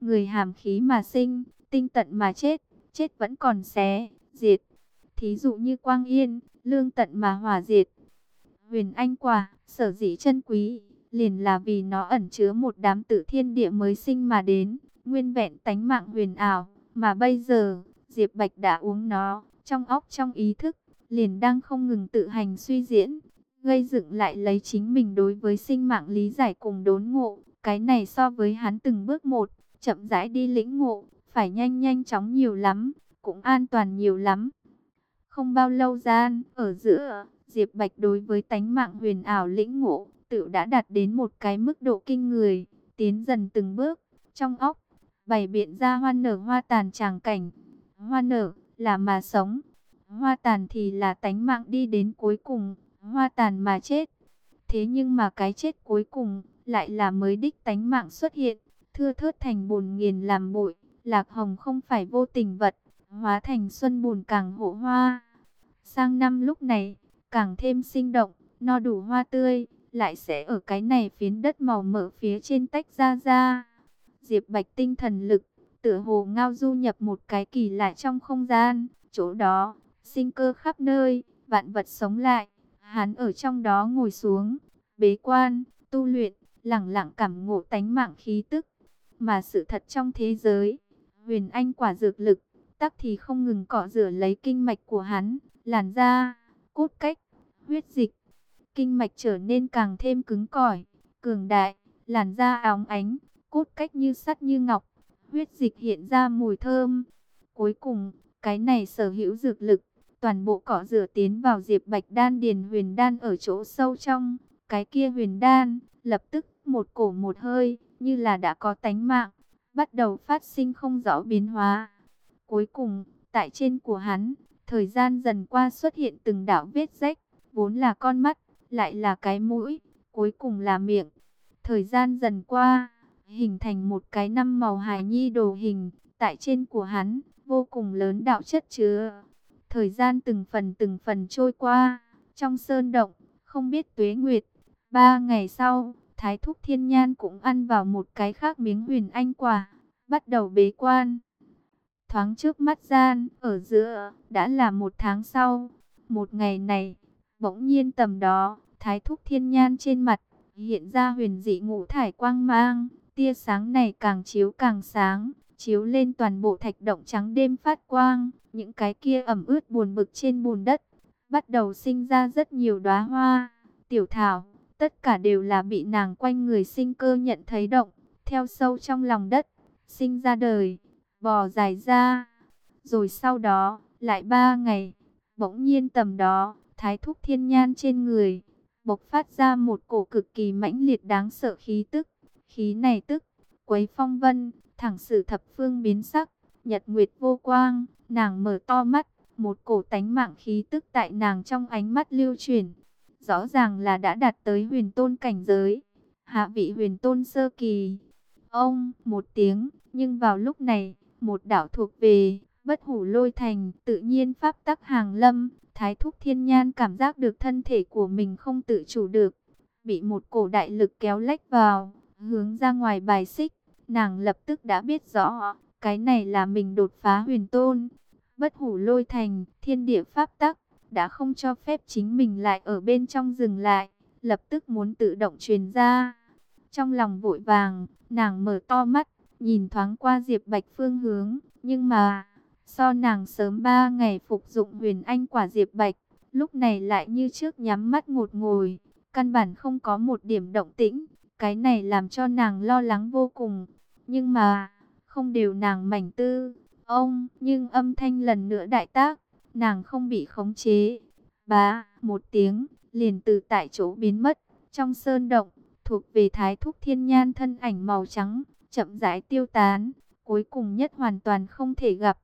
người hàm khí mà sinh, tinh tận mà chết, chết vẫn còn xé, diệt. Thí dụ như quang yên, lương tận mà hỏa diệt. Huyền Anh quả, sở dĩ chân quý, liền là vì nó ẩn chứa một đám tử thiên địa mới sinh mà đến, nguyên vẹn tánh mạng huyền ảo, mà bây giờ, Diệp Bạch đã uống nó, trong óc trong ý thức, liền đang không ngừng tự hành suy diễn, gây dựng lại lấy chính mình đối với sinh mạng lý giải cùng đốn ngộ, cái này so với hắn từng bước một, chậm rãi đi lĩnh ngộ, phải nhanh nhanh chóng nhiều lắm, cũng an toàn nhiều lắm. Không bao lâu gian, ở giữa, Diệp Bạch đối với tánh mạng huyền ảo lĩnh ngộ, tự đã đạt đến một cái mức độ kinh người, tiến dần từng bước, trong óc, bày biện ra hoa nở hoa tàn tràng cảnh. Hoa nở là mà sống, hoa tàn thì là tánh mạng đi đến cuối cùng, hoa tàn mà chết. Thế nhưng mà cái chết cuối cùng, lại là mới đích tánh mạng xuất hiện, thưa thớt thành bùn nghiền làm bụi, lạc hồng không phải vô tình vật, hóa thành xuân bùn càng hộ hoa. Sang năm lúc này, càng thêm sinh động, no đủ hoa tươi, lại sẽ ở cái này phiến đất màu mỡ phía trên tách ra. Diệp Bạch tinh thần lực, tựa hồ ngao du nhập một cái kỳ lạ trong không gian, chỗ đó, sinh cơ khắp nơi, vạn vật sống lại. Hắn ở trong đó ngồi xuống, bế quan, tu luyện, lẳng lặng cảm ngộ tánh mạng khí tức. Mà sự thật trong thế giới, huyền anh quả dược lực, tắc thì không ngừng cọ rửa lấy kinh mạch của hắn, làn da, cốt cách, huyết dịch. Kinh mạch trở nên càng thêm cứng cỏi, cường đại, làn da óng ánh, cốt cách như sắt như ngọc, huyết dịch hiện ra mùi thơm. Cuối cùng, cái này sở hữu dược lực, toàn bộ cọ rửa tiến vào Diệp Bạch đan điền huyền đan ở chỗ sâu trong, cái kia huyền đan, lập tức một cổ một hơi, như là đã có tánh mạng, bắt đầu phát sinh không rõ biến hóa. Cuối cùng, tại trên của hắn, thời gian dần qua xuất hiện từng đạo vết rách, vốn là con mắt, lại là cái mũi, cuối cùng là miệng. Thời gian dần qua, hình thành một cái năm màu hài nhi đồ hình, tại trên của hắn, vô cùng lớn đạo chất chứa. Thời gian từng phần trôi qua, trong sơn động, không biết tuế nguyệt. 3 ngày sau, Thái Thúc Thiên Nhan cũng ăn vào một cái khác miếng huyền anh quả, bắt đầu bế quan. Thoáng trước mắt gian, ở giữa, đã là 1 tháng sau. Một ngày này, bỗng nhiên tầm đó, Thái Thúc Thiên Nhan trên mặt, hiện ra huyền dị ngũ thải quang mang. Tia sáng này càng chiếu càng sáng, chiếu lên toàn bộ thạch động trắng đêm phát quang. Những cái kia ẩm ướt buồn bực trên bùn đất, bắt đầu sinh ra rất nhiều đóa hoa, tiểu thảo. Tất cả đều là bị nàng quanh người sinh cơ nhận thấy động, theo sâu trong lòng đất, sinh ra đời, bò dài ra. Rồi sau đó, lại 3 ngày, bỗng nhiên tầm đó, Thái Thúc Thiên Nhan trên người, bộc phát ra một cổ cực kỳ mãnh liệt đáng sợ khí tức. Khí này tức, quấy phong vân, thẳng sử thập phương biến sắc, nhật nguyệt vô quang. Nàng mở to mắt, một cổ tánh mạng khí tức tại nàng trong ánh mắt lưu chuyển. Rõ ràng là đã đạt tới huyền tôn cảnh giới, hạ vị huyền tôn sơ kỳ. Ông, một tiếng, nhưng vào lúc này, một đạo thuộc về Bất Hủ Lôi Thành, tự nhiên pháp tắc hàng lâm. Thái Thúc Thiên Nhan cảm giác được thân thể của mình không tự chủ được, bị một cổ đại lực kéo lách vào, hướng ra ngoài bài xích. Nàng lập tức đã biết rõ, cái này là mình đột phá huyền tôn. Bất Hủ Lôi Thành, thiên địa pháp tắc, đã không cho phép chính mình lại ở bên trong dừng lại, lập tức muốn tự động truyền ra. Trong lòng vội vàng, nàng mở to mắt, nhìn thoáng qua Diệp Bạch phương hướng, nhưng mà, so nàng sớm 3 ngày phục dụng huyền anh quả Diệp Bạch, lúc này lại như trước nhắm mắt ngột ngồi, căn bản không có một điểm động tĩnh, cái này làm cho nàng lo lắng vô cùng. Nhưng mà, không đều nàng mảnh tư, nhưng âm thanh lần nữa đại tác, nàng không bị khống chế. Bá, một tiếng, liền từ tại chỗ biến mất, trong sơn động, thuộc về Thái Thúc Thiên Nhan thân ảnh màu trắng, chậm rãi tiêu tán, cuối cùng nhất hoàn toàn không thể gặp.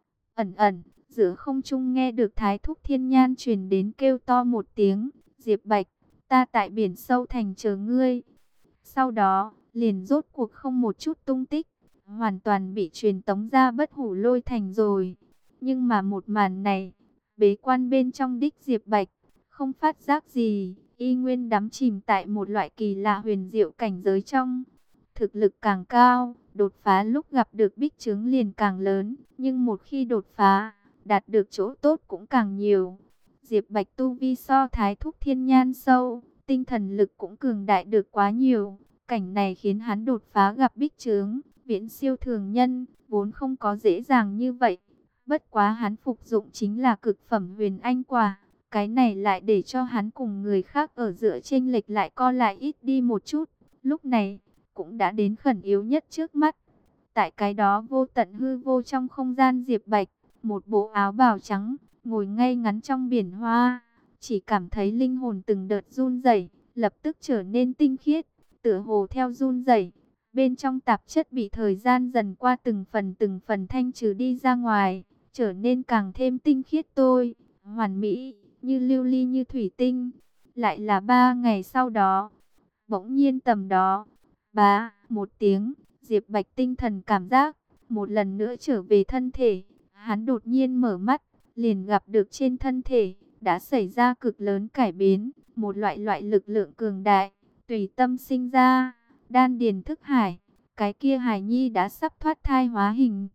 Ẩn ẩn, giữa không trung nghe được Thái Thúc Thiên Nhan truyền đến kêu to một tiếng, Diệp Bạch, ta tại biển sâu thành chờ ngươi. Sau đó, liền rốt cuộc không một chút tung tích, hoàn toàn bị truyền tống ra Bất Hủ Lôi Thành rồi. Nhưng mà một màn này, bế quan bên trong đích Diệp Bạch, không phát giác gì, y nguyên đắm chìm tại một loại kỳ lạ huyền diệu cảnh giới trong. Thực lực càng cao, đột phá lúc gặp được bích chướng liền càng lớn, nhưng một khi đột phá, đạt được chỗ tốt cũng càng nhiều. Diệp Bạch tu vi so Thái Thúc Thiên Nhan sâu, tinh thần lực cũng cường đại được quá nhiều. Cảnh này khiến hắn đột phá gặp bích chướng, viễn siêu thường nhân, vốn không có dễ dàng như vậy. Bất quá hắn phục dụng chính là cực phẩm huyền anh quả. Cái này lại để cho hắn cùng người khác ở giữa chênh lệch lại co lại ít đi một chút. Lúc này, cũng đã đến khẩn yếu nhất trước mắt. Tại cái đó vô tận hư vô trong không gian Diệp Bạch, một bộ áo bào trắng, ngồi ngay ngắn trong biển hoa. Chỉ cảm thấy linh hồn từng đợt run rẩy, lập tức trở nên tinh khiết, tựa hồ theo run rẩy. Bên trong tạp chất bị thời gian dần qua từng phần thanh trừ đi ra ngoài, trở nên càng thêm tinh khiết tôi, hoàn mỹ, như lưu ly như thủy tinh. Lại là 3 ngày sau đó, bỗng nhiên tầm đó, bá, một tiếng, Diệp Bạch tinh thần cảm giác, một lần nữa trở về thân thể. Hắn đột nhiên mở mắt, liền gặp được trên thân thể, đã xảy ra cực lớn cải biến, một loại lực lượng cường đại, tùy tâm sinh ra, đan điền thức hải, cái kia hài nhi đã sắp thoát thai hóa hình.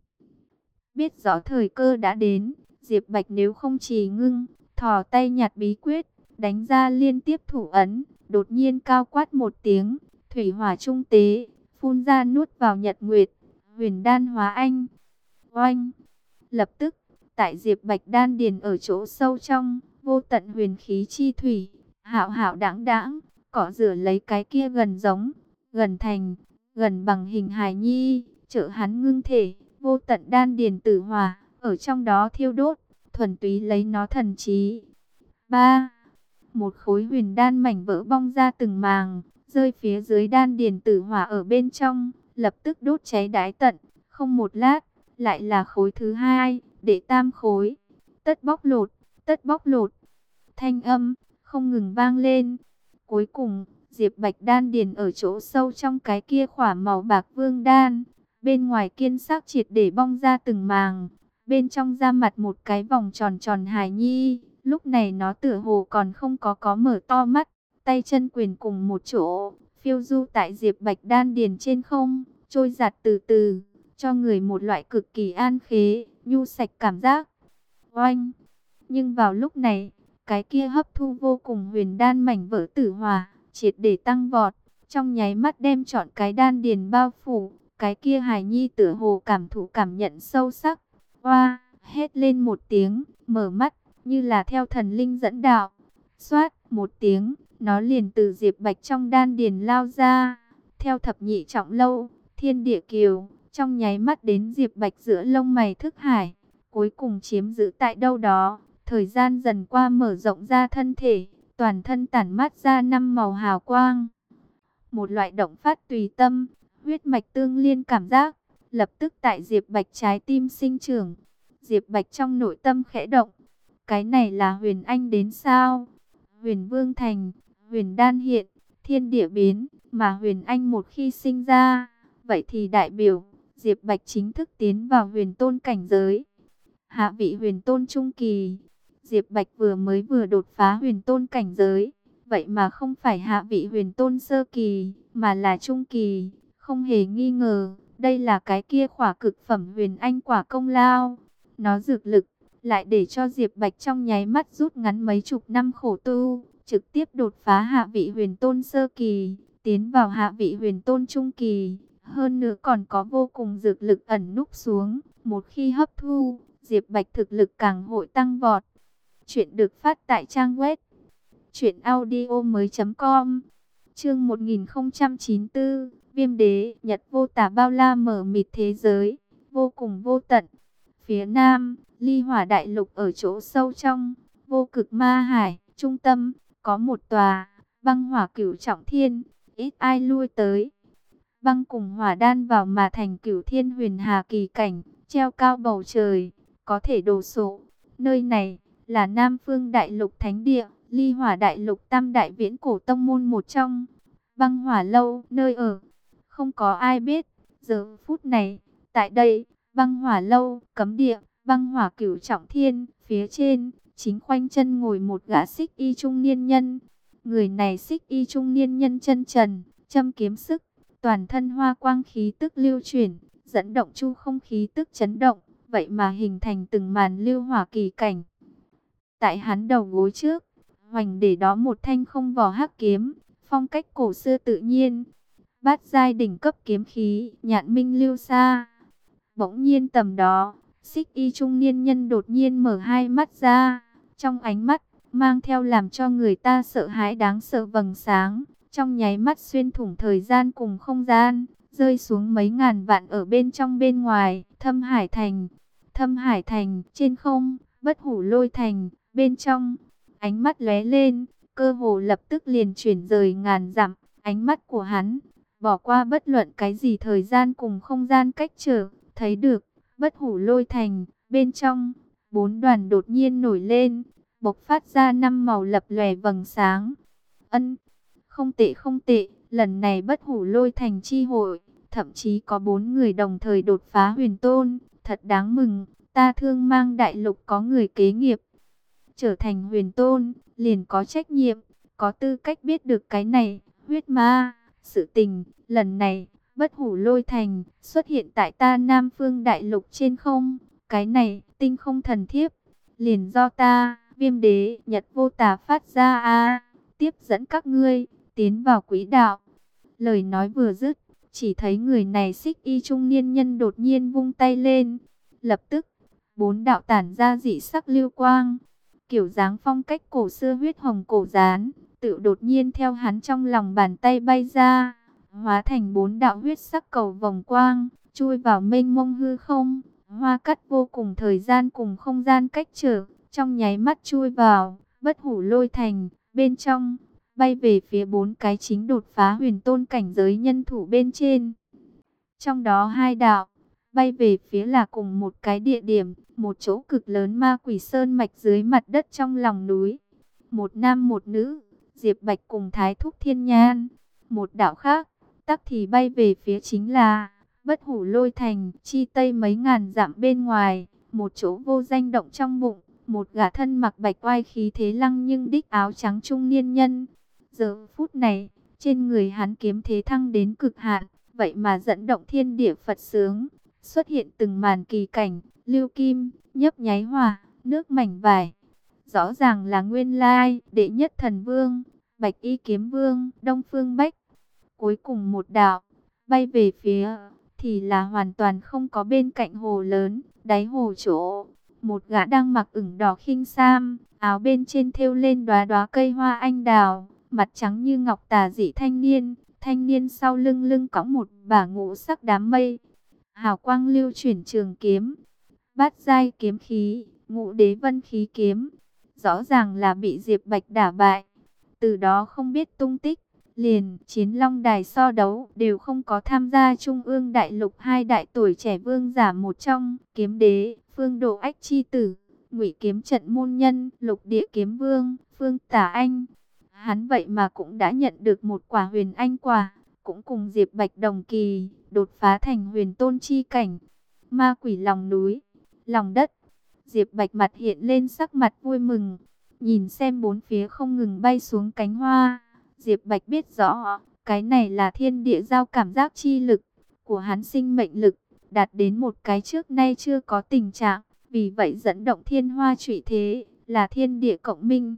Biết rõ thời cơ đã đến, Diệp Bạch nếu không trì ngưng, thò tay nhặt bí quyết, đánh ra liên tiếp thủ ấn, đột nhiên cao quát một tiếng, thủy hỏa trung tế, phun ra nuốt vào nhật nguyệt, huyền đan hóa anh. Oanh! Lập tức, tại Diệp Bạch đan điền ở chỗ sâu trong, vô tận huyền khí chi thủy, hạo hạo đãng đãng, cỏ rửa lấy cái kia gần giống, gần thành, gần bằng hình hài nhi, trợ hắn ngưng thể, vô tận đan điền tử hỏa, ở trong đó thiêu đốt, thuần túy lấy nó thần trí. 3. Một khối huyền đan mảnh vỡ bong ra từng màng, rơi phía dưới đan điền tử hỏa ở bên trong, lập tức đốt cháy đái tận, không một lát, lại là khối thứ 2, đệ tam khối, tất bóc lột, tất bóc lột. Thanh âm không ngừng vang lên. Cuối cùng, Diệp Bạch đan điền ở chỗ sâu trong cái kia khỏa màu bạc vương đan, bên ngoài kiên xác triệt để bong ra từng màng, bên trong ra mặt một cái vòng tròn tròn hài nhi. Lúc này nó tựa hồ còn không có mở to mắt, tay chân quyền cùng một chỗ, phiêu du tại Diệp Bạch đan điền trên không, trôi giạt từ từ, cho người một loại cực kỳ an khế, nhu sạch cảm giác. Oanh! Nhưng vào lúc này, cái kia hấp thu vô cùng huyền đan mảnh vỡ tử hỏa, triệt để tăng vọt, trong nháy mắt đem trọn cái đan điền bao phủ. Cái kia hài nhi tựa hồ cảm nhận sâu sắc. Oa, hét lên một tiếng, mở mắt, như là theo thần linh dẫn đạo. Xoát, một tiếng, nó liền từ Diệp Bạch trong đan điền lao ra. Theo thập nhị trọng lâu, thiên địa kiều, trong nháy mắt đến Diệp Bạch giữa lông mày thức hải. Cuối cùng chiếm giữ tại đâu đó, thời gian dần qua mở rộng ra thân thể, toàn thân tản mát ra 5 màu hào quang. Một loại động phát tùy tâm, huyết mạch tương liên cảm giác, lập tức tại Diệp Bạch trái tim sinh trưởng. Diệp Bạch trong nội tâm khẽ động, cái này là huyền anh đến sao? Huyền vương thành, huyền đan hiện, thiên địa biến, mà huyền anh một khi sinh ra, vậy thì đại biểu Diệp Bạch chính thức tiến vào huyền tôn cảnh giới. Hạ vị huyền tôn trung kỳ, Diệp Bạch vừa đột phá huyền tôn cảnh giới, vậy mà không phải hạ vị huyền tôn sơ kỳ, mà là trung kỳ. Không hề nghi ngờ, đây là cái kia khỏa cực phẩm huyền anh quả công lao. Nó dược lực, lại để cho Diệp Bạch trong nháy mắt rút ngắn mấy chục năm khổ tu, trực tiếp đột phá hạ vị huyền tôn sơ kỳ, tiến vào hạ vị huyền tôn trung kỳ. Hơn nữa còn có vô cùng dược lực ẩn núp xuống, một khi hấp thu, Diệp Bạch thực lực càng hội tăng vọt. Chuyện được phát tại trang web truyệnaudiomoi.com. Chương 1094, Viêm Đế, Nhật vô tả bao la mở mịt thế giới, vô cùng vô tận. Phía Nam, Ly Hỏa Đại Lục ở chỗ sâu trong, Vô Cực Ma Hải, trung tâm, có một tòa Băng Hỏa Cửu Trọng Thiên, ít ai lui tới. Băng cùng hỏa đan vào mà thành Cửu Thiên Huyền Hà kỳ cảnh, treo cao bầu trời, có thể đồ sộ. Nơi này là Nam Phương Đại Lục Thánh Địa, Ly Hỏa Đại Lục tam đại viễn cổ tông môn một trong. Băng Hỏa Lâu, nơi ở, không có ai biết. Giờ phút này, tại đây, Băng Hỏa Lâu, cấm địa, Băng Hỏa Cửu Trọng Thiên, phía trên, chính khoanh chân ngồi một gã xích y trung niên nhân. Người này xích y trung niên nhân chân trần, châm kiếm sức, Toàn thân hoa quang khí tức lưu chuyển, dẫn động chu không khí tức chấn động, vậy mà hình thành từng màn lưu hỏa kỳ cảnh. Tại hắn đầu gối trước, hoành để đó một thanh không vỏ hắc kiếm, phong cách cổ xưa tự nhiên. Bát giai đỉnh cấp kiếm khí, nhạn minh lưu xa. Bỗng nhiên tầm đó, xích y trung niên nhân đột nhiên mở hai mắt ra, trong ánh mắt mang theo làm cho người ta sợ hãi đáng sợ vầng sáng, trong nháy mắt xuyên thủng thời gian cùng không gian, rơi xuống mấy ngàn vạn ở bên trong bên ngoài, Thâm Hải Thành. Thâm Hải Thành, trên không, Bất Hủ Lôi Thành, bên trong, ánh mắt lóe lên, cơ hồ lập tức liền chuyển rời ngàn dặm, ánh mắt của hắn, bỏ qua bất luận cái gì thời gian cùng không gian cách trở, thấy được, Bất Hủ Lôi Thành, bên trong, bốn đoàn đột nhiên nổi lên, bộc phát ra năm màu lập lòe vầng sáng. Không tệ không tệ, lần này Bất Hủ Lôi Thành chi hội, thậm chí có 4 người đồng thời đột phá huyền tôn, thật đáng mừng, ta Thương Mang đại lục có người kế nghiệp. Trở thành huyền tôn, liền có trách nhiệm, có tư cách biết được cái này, huyết ma, sự tình, lần này, Bất Hủ Lôi Thành xuất hiện tại ta Nam Phương đại lục trên không, cái này, tinh không thần thiếp, liền do ta, Viêm Đế, Nhật Vô Tà phát ra tiếp dẫn các ngươi tiến vào quỹ đạo. Lời nói vừa dứt, chỉ thấy người này xích y trung niên nhân đột nhiên vung tay lên, lập tức, 4 đạo tản ra dị sắc lưu quang, kiểu dáng phong cách cổ xưa huyết hồng cổ dán, tự đột nhiên theo hắn trong lòng bàn tay bay ra, hóa thành 4 đạo huyết sắc cầu vòng quang, chui vào mênh mông hư không, hoa cắt vô cùng thời gian cùng không gian cách trở, trong nháy mắt chui vào Bất Hủ Lôi Thành, bên trong, bay về phía 4 cái chính đột phá huyền tôn cảnh giới nhân thủ bên trên. Trong đó 2 đạo, bay về phía là cùng một cái địa điểm, một chỗ cực lớn ma quỷ sơn mạch dưới mặt đất trong lòng núi. Một nam một nữ, Diệp Bạch cùng Thái Thúc Thiên Nhan. Một đạo khác, tắc thì bay về phía chính là Bất Hủ Lôi Thành, chi tây mấy ngàn dặm bên ngoài, một chỗ vô danh động trong bụng, một gã thân mặc bạch oai khí thế lăng nhưng đích áo trắng trung niên nhân. Giờ phút này, trên người hắn kiếm thế thăng đến cực hạn, vậy mà dẫn động thiên địa Phật sướng, xuất hiện từng màn kỳ cảnh, lưu kim, nhấp nháy hỏa, nước mảnh vải. Rõ ràng là nguyên lai, đệ nhất thần vương, Bạch Y kiếm vương, Đông Phương Bách. Cuối cùng một đạo, bay về phía, thì là hoàn toàn không có bên cạnh hồ lớn, đáy hồ chỗ. Một gã đang mặc ửng đỏ khinh sam, áo bên trên thêu lên đóa đóa cây hoa anh đào, mặt trắng như ngọc tà dị thanh niên sau lưng lưng cõng một bả ngũ sắc đám mây. Hào quang lưu chuyển trường kiếm, bát giai kiếm khí, Ngũ Đế Vân khí kiếm, rõ ràng là bị Diệp Bạch đả bại, từ đó không biết tung tích, liền Chiến Long Đài so đấu đều không có tham gia Trung ương đại lục 2 đại tuổi trẻ vương giả một trong, Kiếm Đế, Phương Độ Ách chi tử, Ngụy Kiếm Trận môn nhân, Lục Địa Kiếm Vương, Phương Tả Anh. Hắn vậy mà cũng đã nhận được một quả huyền anh quả, cũng cùng Diệp Bạch đồng kỳ, đột phá thành huyền tôn chi cảnh. Ma quỷ lòng núi, lòng đất, Diệp Bạch mặt hiện lên sắc mặt vui mừng, nhìn xem bốn phía không ngừng bay xuống cánh hoa. Diệp Bạch biết rõ, cái này là thiên địa giao cảm giác chi lực của hắn, sinh mệnh lực, đạt đến một cái trước nay chưa có tình trạng, vì vậy dẫn động thiên hoa trụy thế, là thiên địa cộng minh.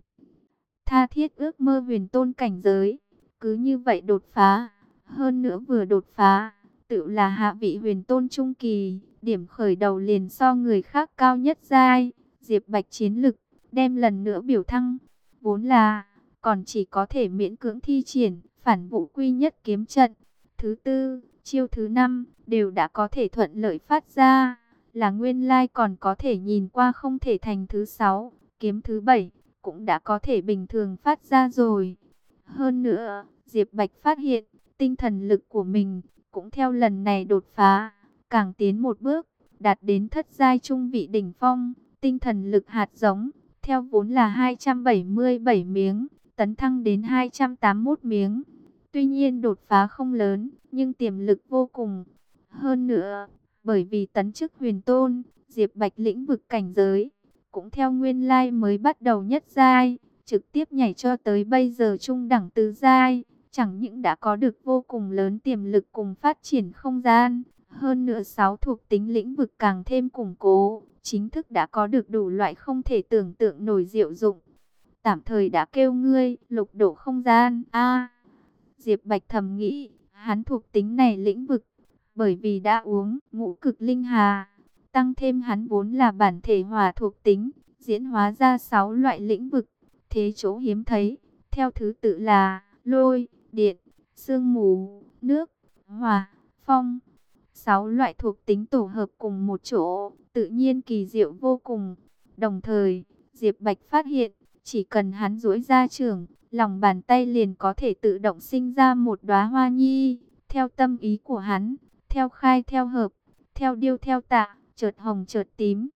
Tha thiết ước mơ huyền tôn cảnh giới, cứ như vậy đột phá, hơn nữa vừa đột phá, tự là hạ vị huyền tôn trung kỳ, điểm khởi đầu liền so người khác cao nhất giai. Diệp Bạch chiến lực, đem lần nữa biểu thăng, vốn là còn chỉ có thể miễn cưỡng thi triển phản vụ quy nhất kiếm trận. Thứ tư, chiêu thứ 5 đều đã có thể thuận lợi phát ra, là nguyên lai còn có thể nhìn qua không thể thành thứ 6, kiếm thứ 7 cũng đã có thể bình thường phát ra rồi. Hơn nữa, Diệp Bạch phát hiện, tinh thần lực của mình cũng theo lần này đột phá, càng tiến một bước, đạt đến thất giai trung vị đỉnh phong. Tinh thần lực hạt giống, theo vốn là 277 miếng, tấn thăng đến 281 miếng. Tuy nhiên đột phá không lớn, nhưng tiềm lực vô cùng. Hơn nữa, bởi vì tấn chức huyền tôn, Diệp Bạch lĩnh vực cảnh giới cũng theo nguyên lai mới bắt đầu nhất giai, trực tiếp nhảy cho tới bây giờ trung đẳng tứ giai, chẳng những đã có được vô cùng lớn tiềm lực cùng phát triển không gian, hơn nữa 6 thuộc tính lĩnh vực càng thêm củng cố, chính thức đã có được đủ loại không thể tưởng tượng nổi diệu dụng. Tạm thời đã kêu ngươi lục độ không gian. Diệp Bạch thầm nghĩ, hắn thuộc tính này lĩnh vực, bởi vì đã uống ngũ cực linh hà, tăng thêm hắn vốn là bản thể hỏa thuộc tính, diễn hóa ra 6 loại lĩnh vực, thế chỗ hiếm thấy, theo thứ tự là lôi, điện, sương mù, nước, hỏa, phong. 6 loại thuộc tính tổ hợp cùng một chỗ, tự nhiên kỳ diệu vô cùng. Đồng thời, Diệp Bạch phát hiện, chỉ cần hắn duỗi ra trưởng, lòng bàn tay liền có thể tự động sinh ra một đóa hoa nhi, theo tâm ý của hắn, theo khai theo hợp, theo điêu theo tạ, chợt hồng chợt tím,